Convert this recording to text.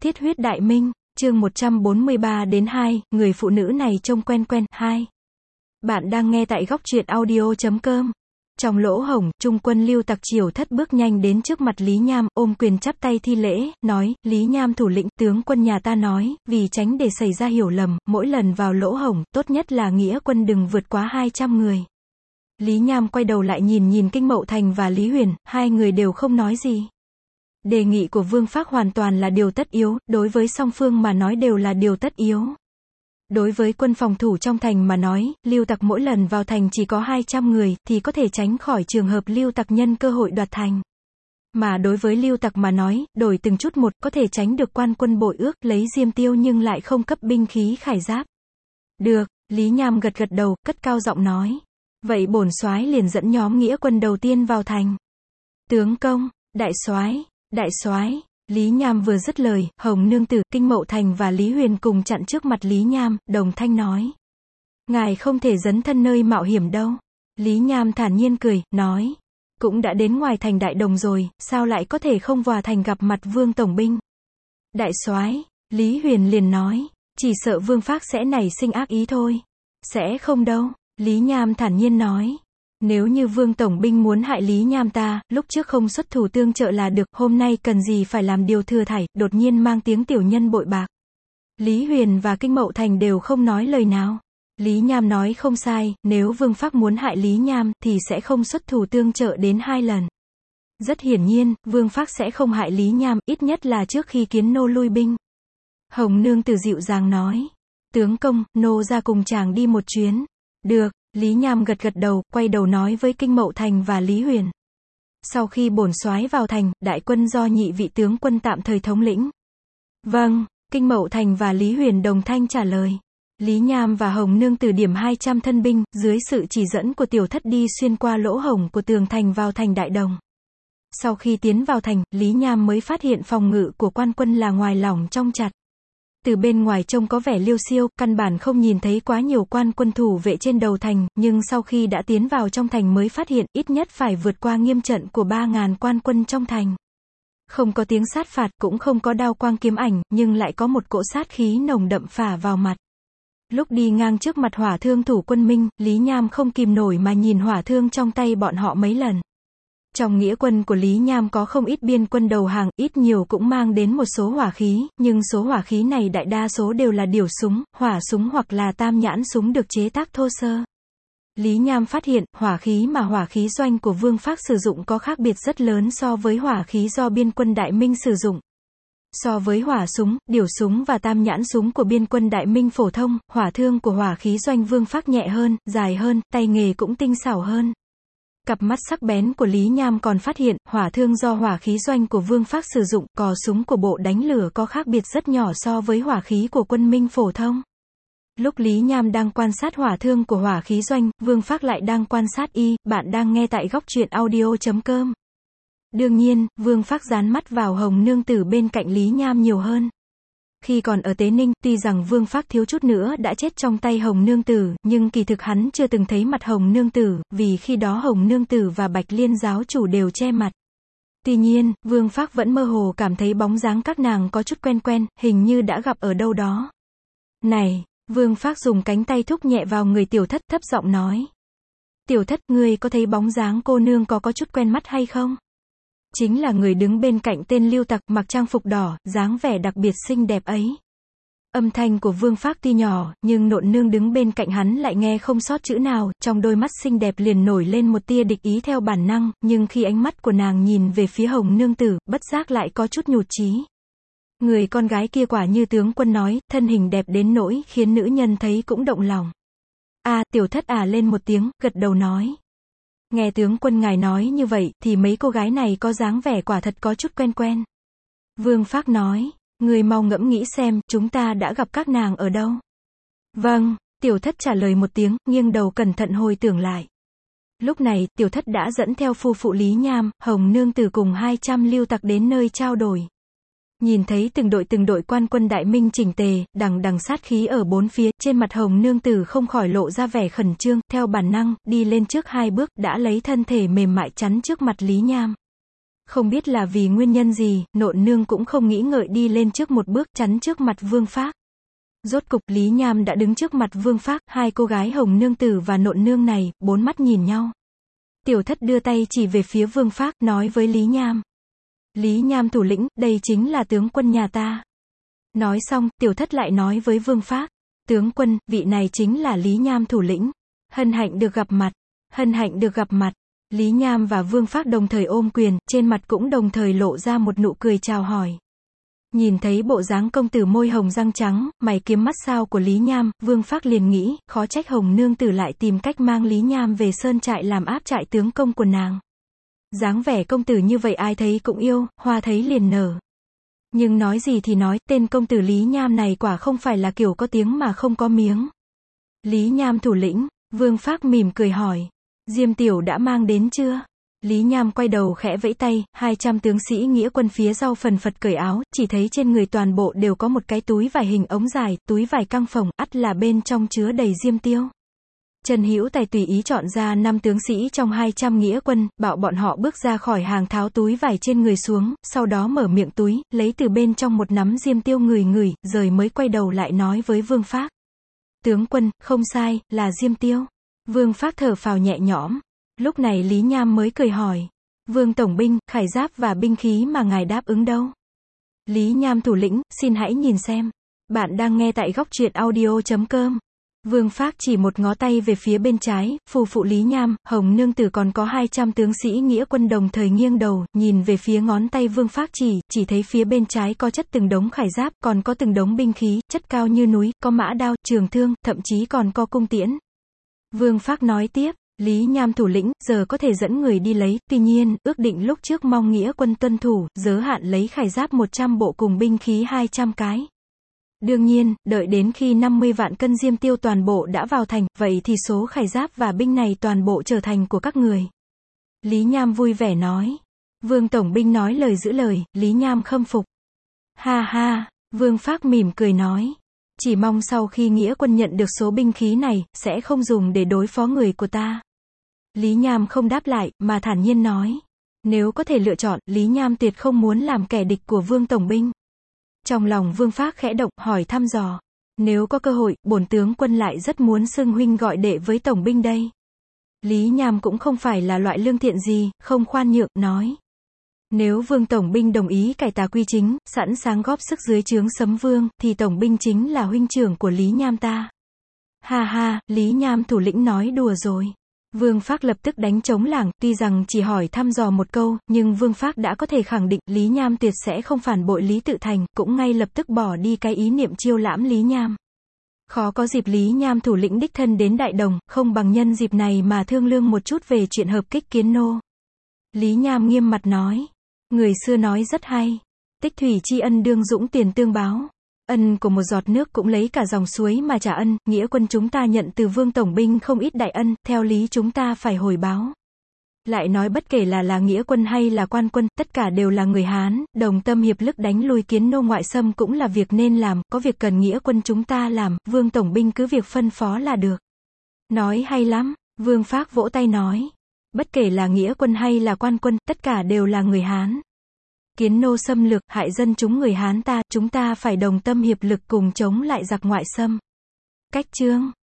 Thiết huyết đại minh, chương 143 đến 2, người phụ nữ này trông quen quen, 2. Bạn đang nghe tại góc truyện audio.com. Trong lỗ hổng, trung quân Lưu Tặc Triều Thất bước nhanh đến trước mặt Lý Nham, ôm quyền chắp tay thi lễ, nói, Lý Nham thủ lĩnh, tướng quân nhà ta nói, vì tránh để xảy ra hiểu lầm, mỗi lần vào lỗ hổng, tốt nhất là nghĩa quân đừng vượt quá 200 người. Lý Nham quay đầu lại nhìn Kinh Mậu Thành và Lý Huyền, hai người đều không nói gì. Đề nghị của Vương Phác hoàn toàn là điều tất yếu, đối với song phương mà nói đều là điều tất yếu. Đối với quân phòng thủ trong thành mà nói, Lưu Tặc mỗi lần vào thành chỉ có 200 người, thì có thể tránh khỏi trường hợp Lưu Tặc nhân cơ hội đoạt thành. Mà đối với Lưu Tặc mà nói, đổi từng chút một, có thể tránh được quan quân bội ước, lấy diêm tiêu nhưng lại không cấp binh khí khải giáp. Được, Lý Nham gật đầu, cất cao giọng nói. Vậy bổn soái liền dẫn nhóm nghĩa quân đầu tiên vào thành. Tướng công, đại soái, Lý Nham vừa dứt lời, Hồng Nương Tử, Kinh Mậu Thành và Lý Huyền cùng chặn trước mặt Lý Nham, đồng thanh nói. Ngài không thể dấn thân nơi mạo hiểm đâu. Lý Nham thản nhiên cười, nói. Cũng đã đến ngoài thành Đại Đồng rồi, sao lại có thể không vào thành gặp mặt Vương Tổng binh? Đại soái, Lý Huyền liền nói. Chỉ sợ Vương Phác sẽ nảy sinh ác ý thôi. Sẽ không đâu, Lý Nham thản nhiên nói. Nếu như Vương Tổng binh muốn hại Lý Nham ta, lúc trước không xuất thủ tương trợ là được, hôm nay cần gì phải làm điều thừa thải, đột nhiên mang tiếng tiểu nhân bội bạc. Lý Huyền và Kinh Mậu Thành đều không nói lời nào. Lý Nham nói không sai, nếu Vương Phác muốn hại Lý Nham, thì sẽ không xuất thủ tương trợ đến 2 lần. Rất hiển nhiên, Vương Phác sẽ không hại Lý Nham, ít nhất là trước khi kiến nô lui binh. Hồng Nương Tử dịu dàng nói. Tướng công, nô ra cùng chàng đi một chuyến. Được. Lý Nham gật đầu, quay đầu nói với Kinh Mậu Thành và Lý Huyền. Sau khi bổn soái vào thành, đại quân do nhị vị tướng quân tạm thời thống lĩnh. Vâng, Kinh Mậu Thành và Lý Huyền đồng thanh trả lời. Lý Nham và Hồng Nương Tử điểm 200 thân binh, dưới sự chỉ dẫn của Tiểu Thất đi xuyên qua lỗ hổng của tường thành vào thành Đại Đồng. Sau khi tiến vào thành, Lý Nham mới phát hiện phòng ngự của quan quân là ngoài lỏng trong chặt. Từ bên ngoài trông có vẻ liêu xiêu, căn bản không nhìn thấy quá nhiều quan quân thủ vệ trên đầu thành, nhưng sau khi đã tiến vào trong thành mới phát hiện, ít nhất phải vượt qua nghiêm trận của 3.000 quan quân trong thành. Không có tiếng sát phạt, cũng không có đao quang kiếm ảnh, nhưng lại có một cỗ sát khí nồng đậm phả vào mặt. Lúc đi ngang trước mặt hỏa thương thủ quân Minh, Lý Nham không kìm nổi mà nhìn hỏa thương trong tay bọn họ mấy lần. Trong nghĩa quân của Lý Nham có không ít biên quân đầu hàng, ít nhiều cũng mang đến một số hỏa khí, nhưng số hỏa khí này đại đa số đều là điểu súng, hỏa súng hoặc là tam nhãn súng được chế tác thô sơ. Lý Nham phát hiện, hỏa khí mà hỏa khí doanh của Vương Phác sử dụng có khác biệt rất lớn so với hỏa khí do biên quân Đại Minh sử dụng. So với hỏa súng, điểu súng và tam nhãn súng của biên quân Đại Minh phổ thông, hỏa thương của hỏa khí doanh Vương Phác nhẹ hơn, dài hơn, tay nghề cũng tinh xảo hơn. Cặp mắt sắc bén của Lý Nham còn phát hiện, hỏa thương do hỏa khí doanh của Vương Phác sử dụng, cò súng của bộ đánh lửa có khác biệt rất nhỏ so với hỏa khí của quân Minh phổ thông. Lúc Lý Nham đang quan sát hỏa thương của hỏa khí doanh, Vương Phác lại đang quan sát bạn đang nghe tại góc truyện audio.com. Đương nhiên, Vương Phác dán mắt vào Hồng Nương Tử bên cạnh Lý Nham nhiều hơn. Khi còn ở Tế Ninh, tuy rằng Vương Phác thiếu chút nữa đã chết trong tay Hồng Nương Tử, nhưng kỳ thực hắn chưa từng thấy mặt Hồng Nương Tử, vì khi đó Hồng Nương Tử và Bạch Liên giáo chủ đều che mặt. Tuy nhiên, Vương Phác vẫn mơ hồ cảm thấy bóng dáng các nàng có chút quen, hình như đã gặp ở đâu đó. Này, Vương Phác dùng cánh tay thúc nhẹ vào người Tiểu Thất, thấp giọng nói. Tiểu Thất, ngươi có thấy bóng dáng cô nương có chút quen mắt hay không? Chính là người đứng bên cạnh tên Lưu Tặc, mặc trang phục đỏ, dáng vẻ đặc biệt xinh đẹp ấy. Âm thanh của Vương Phác tuy nhỏ, nhưng nộn nương đứng bên cạnh hắn lại nghe không sót chữ nào, trong đôi mắt xinh đẹp liền nổi lên một tia địch ý theo bản năng, nhưng khi ánh mắt của nàng nhìn về phía Hồng Nương Tử, bất giác lại có chút nhụt chí. Người con gái kia quả như tướng quân nói, thân hình đẹp đến nỗi khiến nữ nhân thấy cũng động lòng. Tiểu Thất lên một tiếng, gật đầu nói. Nghe tướng quân ngài nói như vậy, thì mấy cô gái này có dáng vẻ quả thật có chút quen. Vương Phác nói, người mau ngẫm nghĩ xem, chúng ta đã gặp các nàng ở đâu? Vâng, Tiểu Thất trả lời một tiếng, nghiêng đầu cẩn thận hồi tưởng lại. Lúc này, Tiểu Thất đã dẫn theo phu phụ Lý Nham, Hồng Nương Tử cùng 200 lưu tặc đến nơi trao đổi. Nhìn thấy từng đội quan quân Đại Minh chỉnh tề, đằng sát khí ở bốn phía, trên mặt Hồng Nương Tử không khỏi lộ ra vẻ khẩn trương, theo bản năng, đi lên trước 2 bước, đã lấy thân thể mềm mại chắn trước mặt Lý Nham. Không biết là vì nguyên nhân gì, Nộn Nương cũng không nghĩ ngợi đi lên trước một bước chắn trước mặt Vương Phác. Rốt cục Lý Nham đã đứng trước mặt Vương Phác, hai cô gái Hồng Nương Tử và Nộn Nương này, bốn mắt nhìn nhau. Tiểu Thất đưa tay chỉ về phía Vương Phác, nói với Lý Nham. Lý Nham thủ lĩnh, đây chính là tướng quân nhà ta. Nói xong, Tiểu Thất lại nói với Vương Phác. Tướng quân, vị này chính là Lý Nham thủ lĩnh. Hân hạnh được gặp mặt. Hân hạnh được gặp mặt. Lý Nham và Vương Phác đồng thời ôm quyền, trên mặt cũng đồng thời lộ ra một nụ cười chào hỏi. Nhìn thấy bộ dáng công tử môi hồng răng trắng, mày kiếm mắt sao của Lý Nham, Vương Phác liền nghĩ, khó trách Hồng Nương Tử lại tìm cách mang Lý Nham về sơn trại làm áp trại tướng công của nàng. Dáng vẻ công tử như vậy ai thấy cũng yêu, hoa thấy liền nở. Nhưng nói gì thì nói, tên công tử Lý Nham này quả không phải là kiểu có tiếng mà không có miếng. Lý Nham thủ lĩnh, Vương Phác mỉm cười hỏi. Diêm tiểu đã mang đến chưa? Lý Nham quay đầu khẽ vẫy tay, 200 tướng sĩ nghĩa quân phía sau phần phật cởi áo, chỉ thấy trên người toàn bộ đều có một cái túi vải hình ống dài, túi vải căng phồng, ắt là bên trong chứa đầy diêm tiêu. Trần Hữu Tài tùy ý chọn ra 5 tướng sĩ trong 200 nghĩa quân, bảo bọn họ bước ra khỏi hàng tháo túi vải trên người xuống, sau đó mở miệng túi, lấy từ bên trong một nắm diêm tiêu ngửi, rồi mới quay đầu lại nói với Vương Phác. Tướng quân, không sai, là diêm tiêu. Vương Phác thở phào nhẹ nhõm. Lúc này Lý Nham mới cười hỏi. Vương tổng binh, khải giáp và binh khí mà ngài đáp ứng đâu? Lý Nham thủ lĩnh, xin hãy nhìn xem. Bạn đang nghe tại góc truyện audio.com. Vương Phác chỉ một ngó tay về phía bên trái, phù phụ Lý Nham, Hồng Nương Tử còn có 200 tướng sĩ nghĩa quân đồng thời nghiêng đầu, nhìn về phía ngón tay Vương Phác chỉ thấy phía bên trái có chất từng đống khải giáp, còn có từng đống binh khí, chất cao như núi, có mã đao, trường thương, thậm chí còn có cung tiễn. Vương Phác nói tiếp, Lý Nham thủ lĩnh, giờ có thể dẫn người đi lấy, tuy nhiên, ước định lúc trước mong nghĩa quân tuân thủ, giới hạn lấy khải giáp 100 bộ cùng binh khí 200 cái. Đương nhiên, đợi đến khi 50 vạn cân diêm tiêu toàn bộ đã vào thành, vậy thì số khải giáp và binh này toàn bộ trở thành của các người. Lý Nham vui vẻ nói. Vương tổng binh nói lời giữ lời, Lý Nham khâm phục. Ha ha, Vương Phác mỉm cười nói. Chỉ mong sau khi nghĩa quân nhận được số binh khí này, sẽ không dùng để đối phó người của ta. Lý Nham không đáp lại, mà thản nhiên nói. Nếu có thể lựa chọn, Lý Nham tuyệt không muốn làm kẻ địch của Vương tổng binh. Trong lòng Vương Phác khẽ động, hỏi thăm dò. Nếu có cơ hội, bổn tướng quân lại rất muốn xưng huynh gọi đệ với tổng binh đây. Lý Nham cũng không phải là loại lương thiện gì, không khoan nhượng, nói. Nếu Vương tổng binh đồng ý cải tà quy chính, sẵn sàng góp sức dưới trướng Sấm Vương, thì tổng binh chính là huynh trưởng của Lý Nham ta. Ha ha, Lý Nham thủ lĩnh nói đùa rồi. Vương Phác lập tức đánh trống lảng, tuy rằng chỉ hỏi thăm dò một câu, nhưng Vương Phác đã có thể khẳng định, Lý Nham tuyệt sẽ không phản bội Lý Tự Thành, cũng ngay lập tức bỏ đi cái ý niệm chiêu lãm Lý Nham. Khó có dịp Lý Nham thủ lĩnh đích thân đến Đại Đồng, không bằng nhân dịp này mà thương lương một chút về chuyện hợp kích Kiến Nô. Lý Nham nghiêm mặt nói. Người xưa nói rất hay. Tích thủy tri ân đương dũng tiền tương báo. Ân của một giọt nước cũng lấy cả dòng suối mà trả ân, nghĩa quân chúng ta nhận từ Vương tổng binh không ít đại ân, theo lý chúng ta phải hồi báo. Lại nói bất kể là nghĩa quân hay là quan quân, tất cả đều là người Hán, đồng tâm hiệp lực đánh lui Kiến Nô ngoại xâm cũng là việc nên làm, có việc cần nghĩa quân chúng ta làm, Vương tổng binh cứ việc phân phó là được. Nói hay lắm, Vương Phác vỗ tay nói. Bất kể là nghĩa quân hay là quan quân, tất cả đều là người Hán. Kiến Nô xâm lược, hại dân chúng người Hán ta, chúng ta phải đồng tâm hiệp lực cùng chống lại giặc ngoại xâm. Cách chương